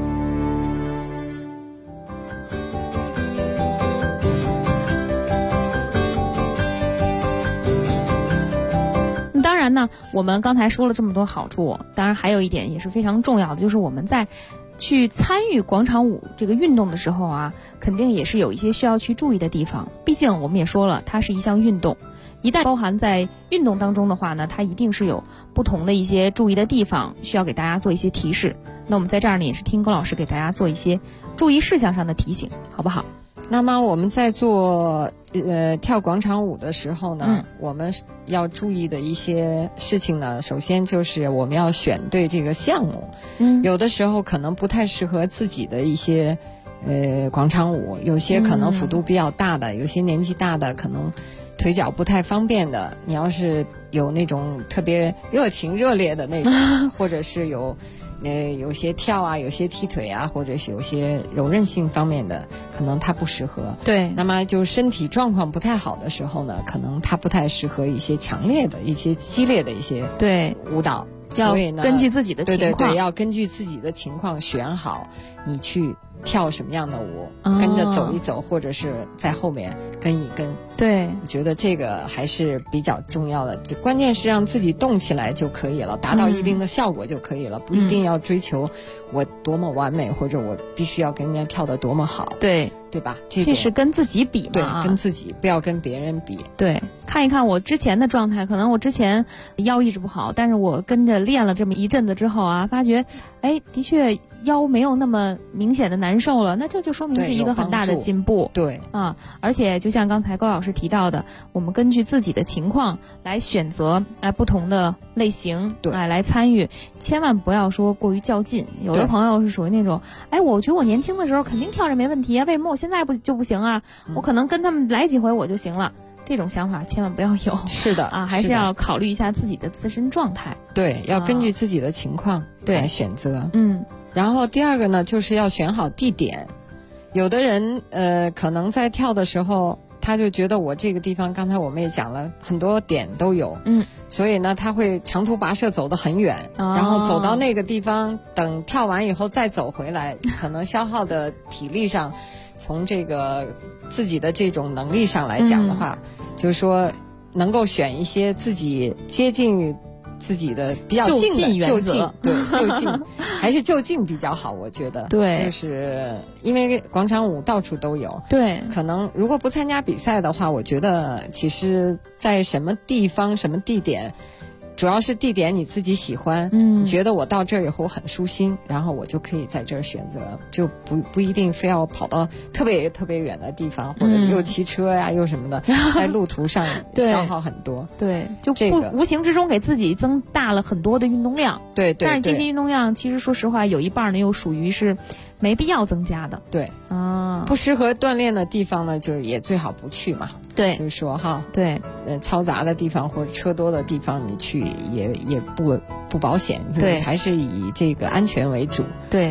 当然呢，我们刚才说了这么多好处，当然还有一点也是非常重要的，就是我们在去参与广场舞这个运动的时候肯定也是有一些需要去注意的地方。毕竟我们也说了，它是一项运动，一旦包含在运动当中的话呢，它一定是有不同的一些注意的地方，需要给大家做一些提示。那我们在这儿呢，也是听高老师给大家做一些注意事项上的提醒，好不好？ 那么我们在做跳广场舞的时候呢，我们要注意的一些事情呢，首先就是我们要选对这个项目。有的时候可能不太适合自己的一些广场舞，有些可能幅度比较大的，有些年纪大的可能腿脚不太方便的，你要是有那种特别热情热烈的那种或者是有些跳啊，有些踢腿啊，或者是有些柔韧性方面的，可能它不适合。 对， 那么就身体状况不太好的时候呢，可能它不太适合一些强烈的、一些激烈的一些舞蹈。所以呢， 根据自己的情况， 对，要根据自己的情况选好你去跳什么样的舞，跟着走一走，或者是在后面跟一跟。 对， 我觉得这个还是比较重要的，关键是让自己动起来就可以了，达到一定的效果就可以了，不一定要追求我多么完美，或者我必须要跟人家跳得多么好。对吧？ 这是跟自己比嘛？ 对，跟自己，不要跟别人比。 对，看一看我之前的状态，可能我之前腰一直不好，但是我跟着练了这么一阵子之后发觉，的确腰没有那么明显的难受了，那这就说明是一个很大的进步。 对而且就像刚才高老师提到的，我们根据自己的情况来选择不同的类型，来参与，千万不要说过于较劲。有的朋友是属于那种，我觉得我年轻的时候肯定跳着没问题为什么我现在就不行啊？我可能跟他们来几回我就行了。这种想法千万不要有。 是的还是要考虑一下自己的自身状态。 对，要根据自己的情况来选择。然后第二个呢，就是要选好地点。有的人可能在跳的时候，他就觉得我这个地方，刚才我们也讲了很多点都有，所以呢他会长途跋涉走得很远，然后走到那个地方，等跳完以后再走回来，可能消耗的体力上，从这个自己的这种能力上来讲的话，就是说能够选一些自己接近于自己的比较近的就近，对，就近还是就近比较好，我觉得。 对， 就是因为广场舞到处都有， 对， 可能如果不参加比赛的话，我觉得其实在什么地方、什么地点，主要是地点你自己喜欢，你觉得我到这儿以后很舒心，然后我就可以在这儿选择，就不一定非要跑到特别特别远的地方，或者又骑车呀又什么的，在路途上消耗很多。 对，就无形之中给自己增大了很多的运动量。 对， 但是这些运动量其实说实话有一半呢又属于是没必要增加的。 对不适合锻炼的地方呢，就也最好不去嘛。 对， 就是说对， 嘈杂的地方或者车多的地方，你去也不保险。 对， 还是以这个安全为主。 对，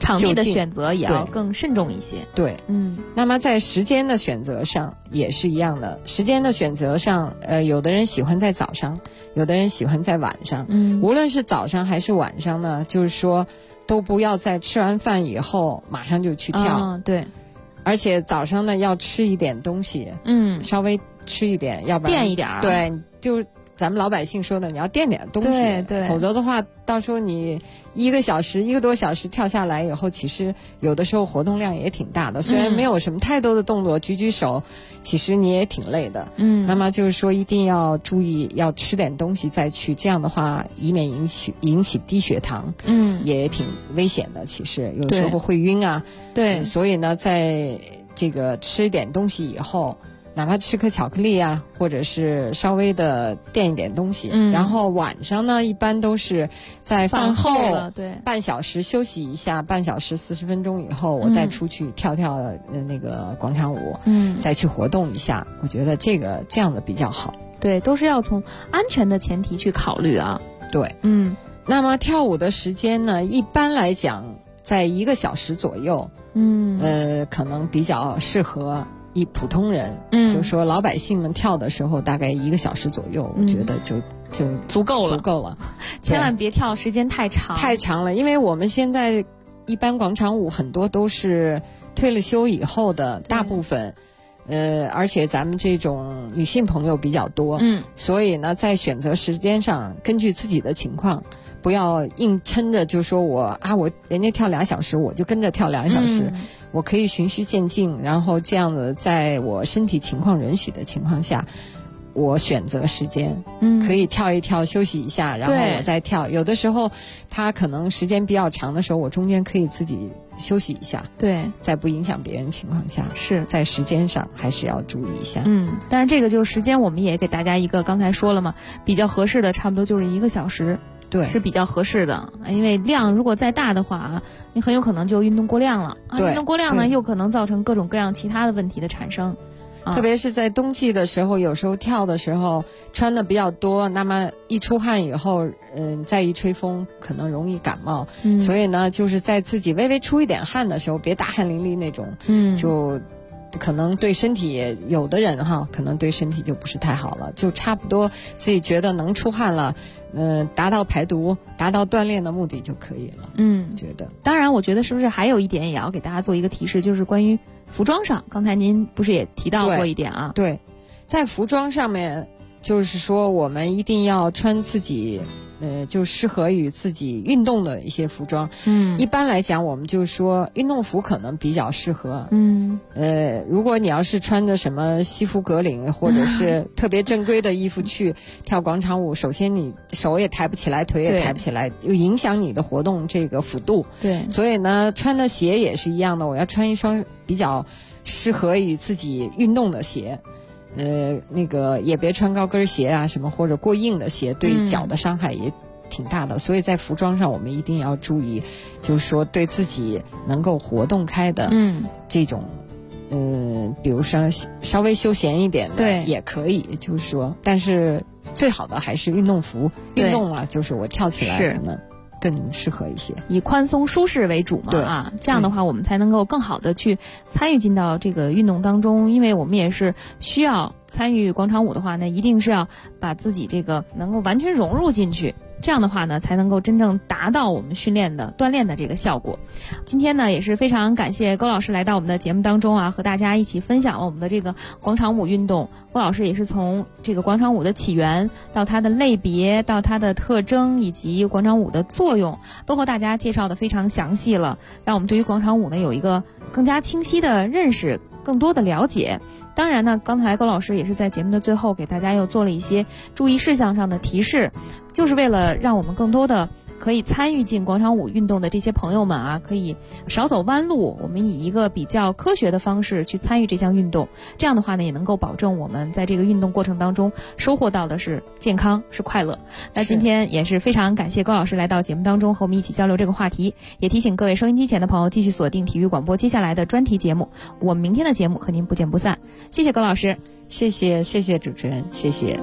场地的选择也要更慎重一些。 对，那么在时间的选择上也是一样的。时间的选择上，有的人喜欢在早上，有的人喜欢在晚上。无论是早上还是晚上呢，就是说都不要在吃完饭以后马上就去跳。 对。 而且早上呢要吃一点东西，稍微吃一点，要不然垫一点。 对，就是咱们老百姓说的，你要垫点东西， 对， 否则的话，到时候你1个多小时跳下来以后，其实有的时候活动量也挺大的。虽然没有什么太多的动作，举手，其实你也挺累的。那么就是说一定要注意，要吃点东西再去，这样的话以免引起低血糖，也挺危险的。其实有时候会晕啊。 对， 所以呢，在这个吃一点东西以后，哪怕吃颗巧克力啊，或者是稍微的垫一点东西，然后晚上呢，一般都是在饭后半小时休息一下，半小时40分钟以后，我再出去跳那个广场舞，再去活动一下。我觉得这样的比较好。 对，都是要从安全的前提去考虑啊。 对，那么跳舞的时间呢，一般来讲在1个小时左右。可能比较适合普通人，就是说老百姓们跳的时候，大概1个小时左右，我觉得就足够了。千万别跳时间太长了，因为我们现在一般广场舞很多都是退了休以后的，大部分，而且咱们这种女性朋友比较多，所以呢，在选择时间上，根据自己的情况。不要硬撑着就说人家跳2小时，我就跟着跳2小时。我可以循序渐进，然后这样的在我身体情况允许的情况下，我选择时间，可以跳一跳休息一下，然后我再跳。有的时候它可能时间比较长的时候，我中间可以自己休息一下。 对， 在不影响别人情况下， 是在时间上还是要注意一下。 但是这个就是时间，我们也给大家一个刚才说了嘛，比较合适的，差不多就是1个小时。 对， 是比较合适的，因为量如果再大的话，你很有可能就运动过量了。运动过量呢，又可能造成各种各样其他的问题的产生。 特别是在冬季的时候，有时候跳的时候穿的比较多，那么一出汗以后，再一吹风，可能容易感冒。所以呢，就是在自己微微出一点汗的时候，别大汗淋漓那种，就可能对身体，有的人可能对身体就不是太好了，就差不多自己觉得能出汗了。达到排毒、达到锻炼的目的就可以了。觉得。 当然，我觉得是不是还有一点也要给大家做一个提示，就是关于服装上。刚才您不是也提到过一点啊？ 对，在服装上面，就是说我们一定要穿自己。就适合于自己运动的一些服装。一般来讲，我们就说运动服可能比较适合。如果你要是穿着什么西服革领或者是特别正规的衣服去跳广场舞，首先你手也抬不起来，腿也抬不起来，又影响你的活动这个幅度。 对， 所以呢，穿的鞋也是一样的，我要穿一双比较适合于自己运动的鞋。那个也别穿高跟鞋啊什么，或者过硬的鞋，对脚的伤害也挺大的。所以在服装上我们一定要注意，就是说对自己能够活动开的这种比如说稍微休闲一点的也可以，就是说但是最好的还是运动服。运动啊，就是我跳起来可能更适合一些， 以宽松舒适为主嘛。这样的话我们才能够更好的去参与进到这个运动当中。因为我们也是需要参与广场舞的话呢，一定是要把自己这个能够完全融入进去，这样的话呢才能够真正达到我们训练的锻炼的这个效果。今天呢也是非常感谢高老师来到我们的节目当中啊，和大家一起分享了我们的这个广场舞运动。高老师也是从这个广场舞的起源到它的类别，到它的特征，以及广场舞的作用，都和大家介绍的非常详细了，让我们对于广场舞呢有一个更加清晰的认识，更多的了解。当然呢，刚才高老师也是在节目的最后给大家又做了一些注意事项上的提示，就是为了让我们更多的可以参与进广场舞运动的这些朋友们啊，可以少走弯路，我们以一个比较科学的方式去参与这项运动。这样的话呢，也能够保证我们在这个运动过程当中收获到的是健康，是快乐。那今天也是非常感谢高老师来到节目当中和我们一起交流这个话题，也提醒各位收音机前的朋友继续锁定体育广播接下来的专题节目。我们明天的节目和您不见不散。谢谢高老师。 谢谢主持人，谢谢。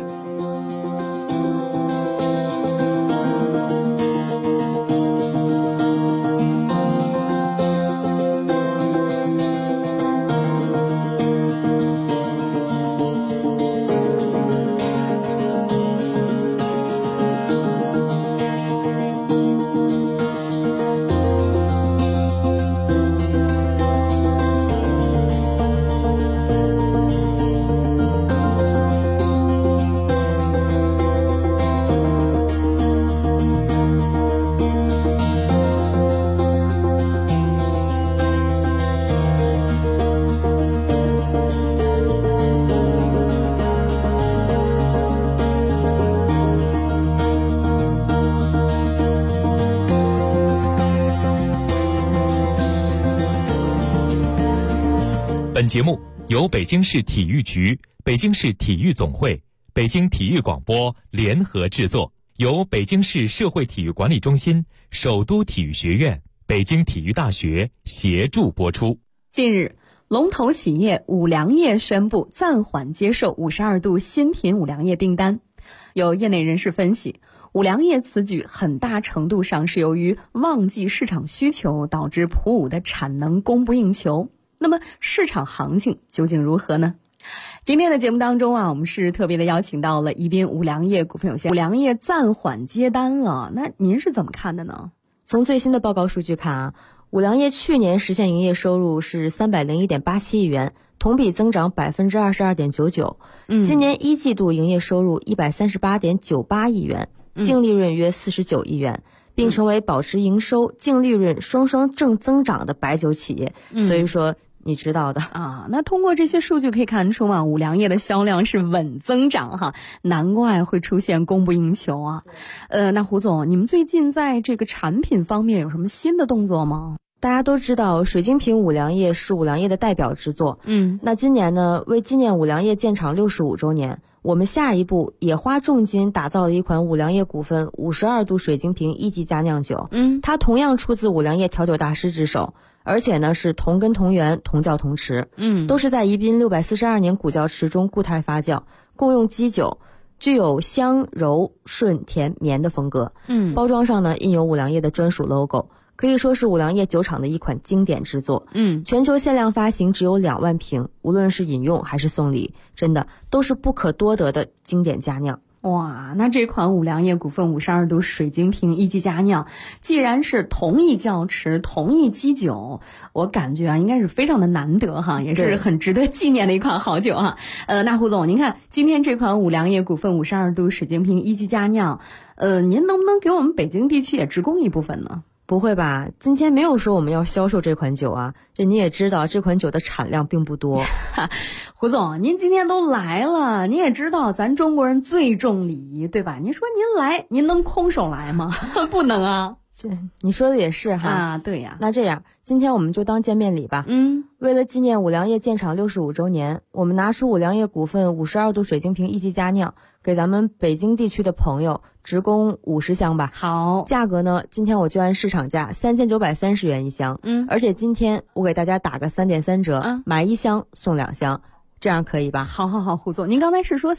本节目由北京市体育局、北京市体育总会、北京体育广播联合制作，由北京市社会体育管理中心、首都体育学院、北京体育大学协助播出。 近日，龙头企业五粮液宣布暂缓接受52度新品五粮液订单。有业内人士分析，五粮液此举很大程度上是由于旺季市场需求导致普五的产能供不应求。那么市场行情究竟如何呢？今天的节目当中我们是特别的邀请到了宜宾五粮液股份有限，五粮液暂缓接单了，那您是怎么看的呢？ 从最新的报告数据看五粮液去年实现营业收入是301.87亿元，同比增长22.99%。今年一季度营业收入138.98亿元，净利润约49亿元，并成为保持营收、净利润双双正增长的白酒企业。所以说你知道的那通过这些数据可以看出五粮液的销量是稳增长难怪会出现供不应求那胡总，你们最近在这个产品方面有什么新的动作吗？ 大家都知道水晶瓶五粮液是五粮液的代表之作。那今年呢，为纪念五粮液建厂65周年，我们下一步也花重金打造了一款五粮液股份52度水晶瓶一级佳酿酒。它同样出自五粮液调酒大师之手，而且呢是同根同源同窖同池，都是在宜宾642年古窖池中固态发酵，共用基酒，具有香柔顺甜绵的风格。包装上呢印有五粮液的专属 logo， 可以说是五粮液酒厂的一款经典之作。全球限量发行只有2万瓶，无论是饮用还是送礼，真的都是不可多得的经典佳酿。 哇，那这款五粮液股份52度水晶瓶一级佳酿，既然是同一窖池同一基酒，我感觉应该是非常的难得也是很值得纪念的一款好酒那胡总，您看今天这款五粮液股份52度水晶瓶一级佳酿，您能不能给我们北京地区也直供一部分呢？ 不会吧，今天没有说我们要销售这款酒这你也知道这款酒的产量并不多。 胡总，您今天都来了，你也知道咱中国人最重礼仪，对吧？您说您来，您能空手来吗？不能你说的也是对呀。 那这样今天我们就当见面礼吧。为了纪念五粮液建厂65周年，我们拿出五粮液股份52度水晶瓶一级佳酿，给咱们北京地区的朋友直供50箱吧。 好， 价格呢，今天我就按市场价3930元一箱。而且今天我给大家打个3.3折，买1箱送2箱。这样可以吧？ 好，胡总，您刚才是说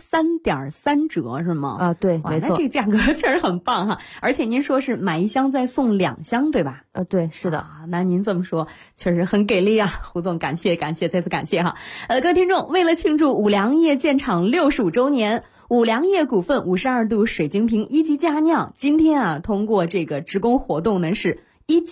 3.3折是吗？ 对，没错。 那这个价格确实很棒而且您说是买1箱再送2箱，对吧？ 对，是的。 那您这么说确实很给力胡总，感谢，再次感谢各位听众，为了庆祝五粮液建厂65周年，五粮液股份52度水晶瓶一级佳酿今天通过这个直供活动呢是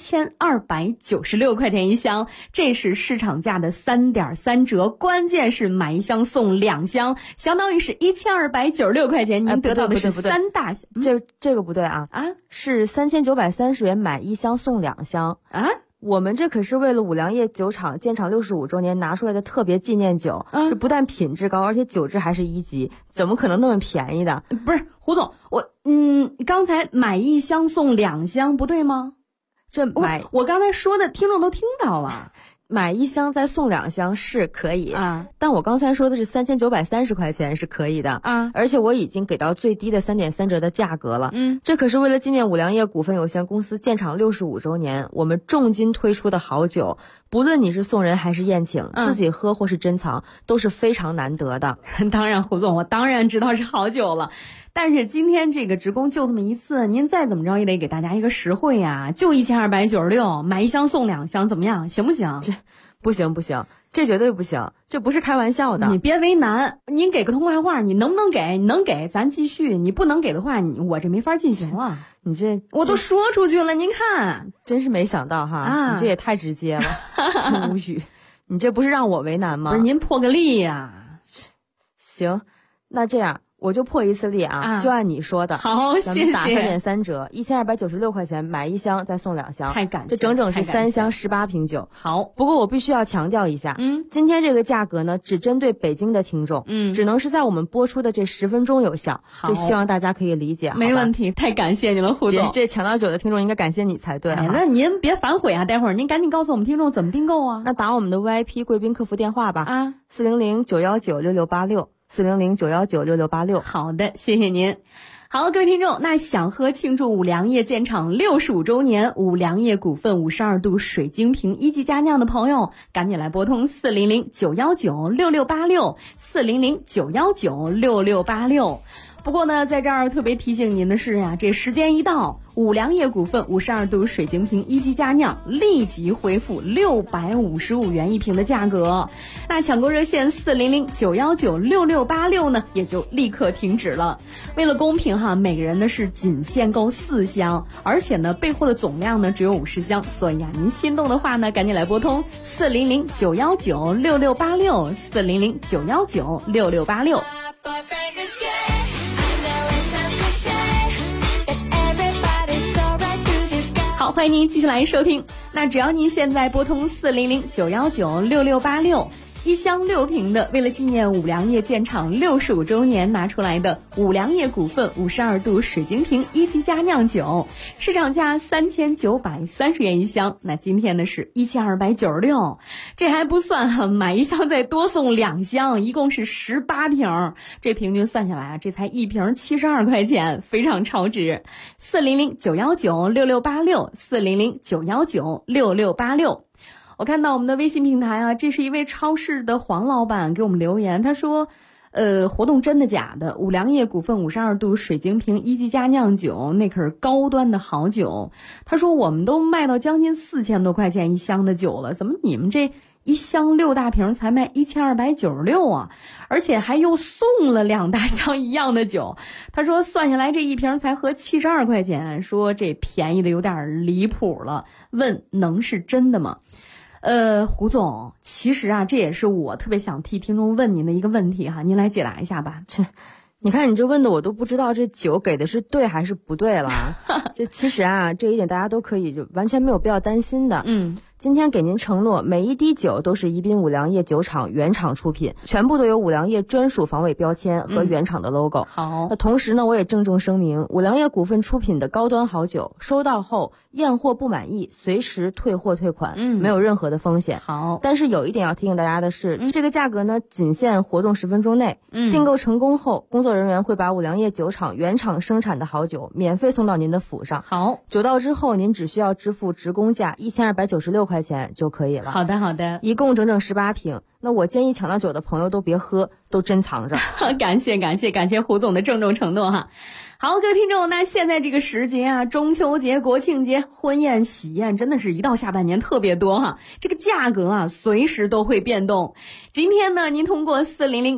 1296块钱一箱，这是市场价的3.3折，关键是买1箱送2箱，相当于是1296块钱，您得到的是3大箱。 这个不对是3930元买1箱送2箱我们这可是为了五粮液酒厂建厂65周年拿出来的特别纪念酒，这不但品质高，而且酒质还是1级，怎么可能那么便宜的？ 不是胡总，刚才买1箱送2箱不对吗？我刚才说的听众都听到了， 买1箱再送2箱是可以但我刚才说的是3930块钱是可以的而且我已经给到最低的3.3折的价格了这可是为了纪念五粮液股份有限公司建厂65周年，我们重金推出的好酒，不论你是送人还是宴请，自己喝或是珍藏都是非常难得的。 当然胡总，我当然知道是好酒了，但是今天这个直供就这么一次，您再怎么着也得给大家一个实惠就1296，买1箱送2箱，怎么样？行不行？ 这不行，这绝对不行，这不是开玩笑的。 你别为难，您给个通话话，你能不能给？你能给咱继续，你不能给的话，我这没法进行了。 你这我都说出去了，您看， 真是没想到你这也太直接了，无语。你这不是让我为难吗？ 不是您破个例呀。 行，那这样我就破一次例啊，就按你说的。 好，谢谢。 咱们打3.3折，1296块钱买1箱再送2箱， 太感谢， 这整整是3箱18瓶酒。 好， 不过我必须要强调一下，今天这个价格呢，只针对北京的听众，只能是在我们播出的这10分钟有效。 好， 就希望大家可以理解。 没问题，太感谢你了，胡总。 这抢到酒的听众应该感谢你才对。 那您别反悔啊，待会儿您赶紧告诉我们听众怎么订购啊。 那打我们的 VIP 贵宾客服电话吧，400-919-6686，400-919-6686。 好的，谢谢您。好，各位听众，那想喝庆祝五粮液建厂65周年五粮液股份52度水晶瓶1级佳酿的朋友，赶紧来拨通400-919-6686，400-919-6686。不过呢，在这儿特别提醒您的是呀，这时间一到，五粮液股份52度水晶瓶1级佳酿立即恢复655元一瓶的价格。那抢购热线400-919-6686呢，也就立刻停止了。为了公平哈，每个人呢是仅限购4箱，而且呢备货的总量呢只有50箱，所以啊，您心动的话呢，赶紧来拨通400-919-6686，400-919-6686。好，欢迎您继续来收听。那只要您现在拨通400-919-6686，一箱6瓶的，为了纪念五粮液建厂65周年拿出来的五粮液股份52度水晶瓶1级佳酿酒，市场价3930元一箱，那今天呢是1296，这还不算买一箱再多送2箱，一共是18瓶，这平均算下来啊，这才一瓶72块钱，非常超值。400-919-6686，400-919-6686。我看到我们的微信平台啊，这是一位超市的黄老板给我们留言，他说活动真的假的？五粮液股份52度水晶瓶1级佳酿酒，那可是高端的好酒。他说我们都卖到将近4000多块钱一箱的酒了，怎么你们这一箱6大瓶才卖1296啊？而且还又送了2大箱一样的酒。他说算下来这一瓶才合72块钱，说这便宜的有点离谱了，问能是真的吗？胡总，其实啊，这也是我特别想替听众问您的一个问题哈，您来解答一下吧。 你看你这问的我都不知道这酒给的是对还是不对了。这其实啊，这一点大家都可以就完全没有必要担心的。今天给您承诺，每一滴酒都是宜宾五粮液酒厂原厂出品，全部都有五粮液专属防伪标签和原厂的 logo。 好， 那同时呢，我也郑重声明，五粮液股份出品的高端好酒，收到后验货不满意，随时退货退款，没有任何的风险。 好， 但是有一点要提醒大家的是，这个价格呢，仅限活动10分钟内。订购成功后，工作人员会把五粮液酒厂原厂生产的好酒免费送到您的府上。 好， 酒到之后，您只需要支付职工价1296块钱就可以了。 好的，好的， 一共整整18瓶。那我建议抢到酒的朋友都别喝，都珍藏着。 感谢胡总的郑重承诺哈。好，各位听众，那现在这个时节啊，中秋节、国庆节、婚宴、喜宴，真的是一到下半年特别多哈。这个价格啊，随时都会变动。今天呢，您通过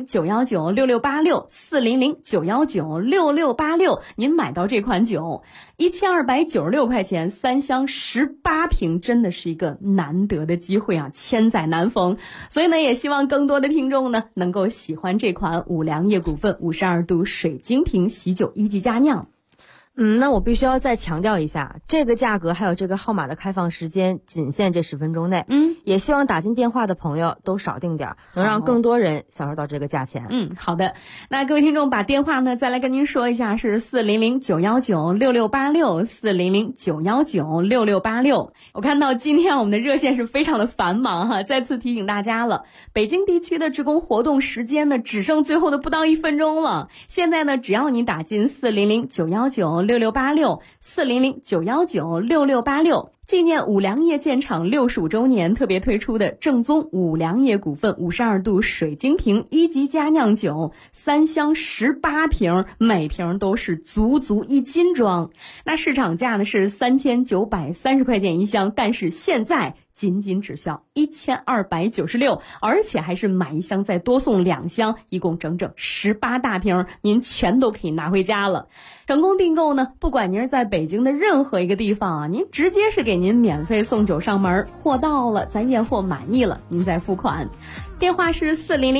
400-919-6686，400-919-6686，您买到这款酒，1296块钱，3箱18瓶，真的是一个难得的机会啊，千载难逢。所以呢，也希望更多的听众呢，能够喜欢这款五粮液股份52度水晶瓶喜酒1级佳酿。 那我必须要再强调一下，这个价格还有这个号码的开放时间仅限这10分钟内。也希望打进电话的朋友都少订点，能让更多人享受到这个价钱。 好的。那各位听众把电话呢再来跟您说一下，是400-919-6686， 400-919-6686。我看到今天我们的热线是非常的繁忙哈，再次提醒大家了，北京地区的职工活动时间呢只剩最后的不到1分钟了。现在呢，只要你打进400-919-6686， 400-919-6686，纪念五粮液建厂65周年特别推出的正宗五粮液股份52度水晶瓶1级佳酿酒，3箱18瓶，每瓶都是足1斤装。那市场价呢是3930块钱一箱，但是现在仅只需要1296，而且还是买1箱再多送2箱，一共整整18大瓶，您全都可以拿回家了。成功订购呢，不管您是在北京的任何一个地方啊，您直接是给您免费送酒上门，货到了咱验货满意了您再付款。电话是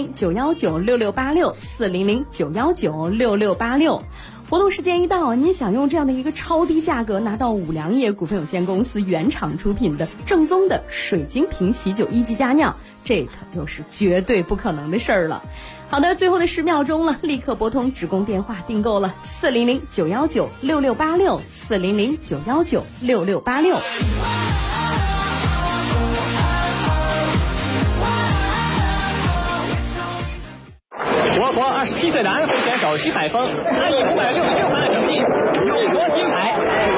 400-919-6686，400-919-6686。活动时间一到，您想用这样的一个超低价格拿到五粮液股份有限公司原厂出品的正宗的水晶瓶喜酒1级佳酿，这可就是绝对不可能的事儿了。好的，最后的10秒钟了，立刻拨通职工电话订购了，400-919-6686，400-919-6686。 我国27岁的安徽选手徐海峰，他以566分的成绩勇夺金牌。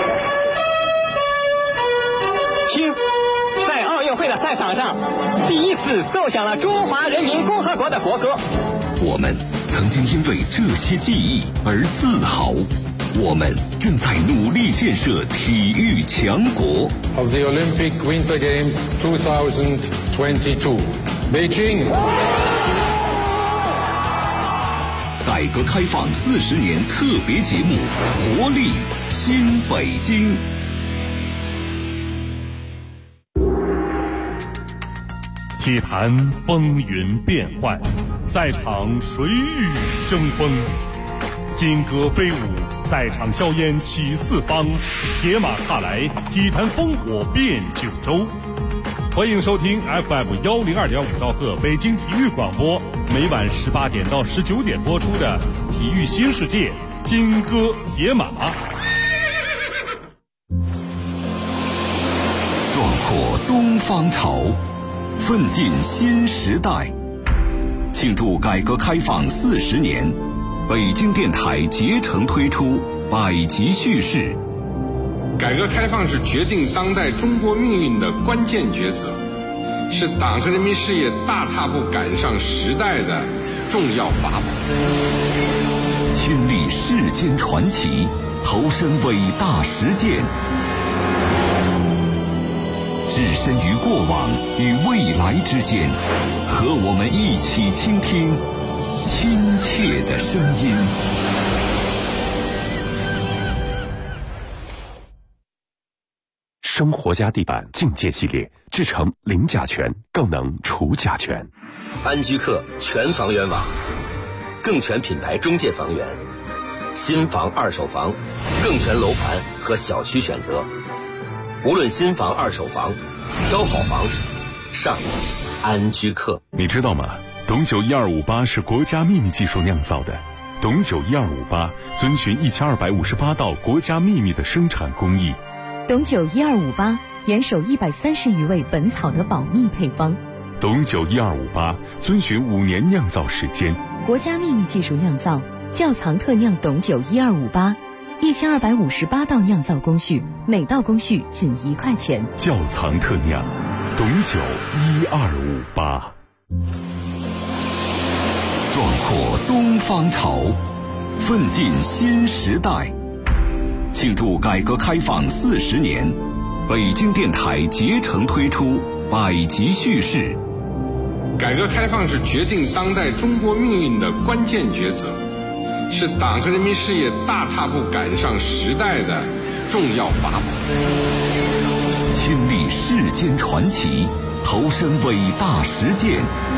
听，在奥运会的赛场上，第一次奏响了中华人民共和国的国歌。 我们曾经因为这些记忆而自豪，我们正在努力建设体育强国。 Of the Olympic Winter Games 2022, Beijing。 改革开放40年特别节目《活力新北京》。 体坛风云变幻，赛场谁与争锋？金戈飞舞，赛场硝烟起四方，铁马踏来，体坛烽火遍九州。欢迎收听 FM102.5兆赫北京体育广播，每晚18点到19点播出的《体育新世界》金戈铁马。 壮阔东方潮，奋进新时代。庆祝改革开放40年，北京电台竭诚推出百集叙事。 改革开放是决定当代中国命运的关键抉择，是党和人民事业大踏步赶上时代的重要法宝。 亲历世间传奇，投身伟大实践，置身于过往与未来之间，和我们一起倾听亲切的声音。 生活家地板境界系列制成零甲醛，更能除甲醛。 安居客全房源网，更全品牌中介房源，新房二手房，更全楼盘和小区选择。无论新房二手房，挑好房上安居客。 你知道吗？董酒1258是国家秘密技术酿造的。董酒1258遵循1258道国家秘密的生产工艺。 董酒1258严守130余味本草的保密配方。 董酒1258遵循5年酿造时间， 国家秘密技术酿造，窖藏特酿董酒1258，1258道酿造工序，每道工序仅1块钱。 窖藏特酿，董酒1258。 壮阔东方潮，奋进新时代。庆祝改革开放40年，北京电台竭诚推出百集叙事。 改革开放是决定当代中国命运的关键抉择，是党和人民事业大踏步赶上时代的重要法宝。 亲历世间传奇，投身伟大实践，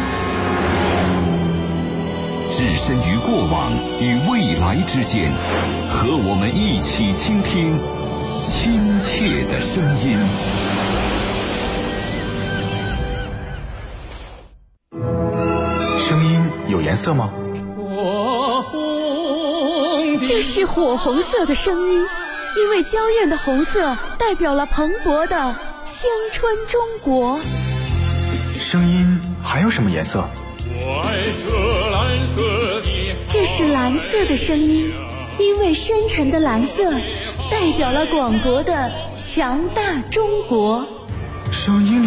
置身于过往与未来之间，和我们一起倾听亲切的声音。 声音有颜色吗？ 这是火红色的声音，因为娇艳的红色代表了蓬勃的青春中国。 声音还有什么颜色？ 这是蓝色的声音，因为深沉的蓝色代表了广博的强大中国。 声音里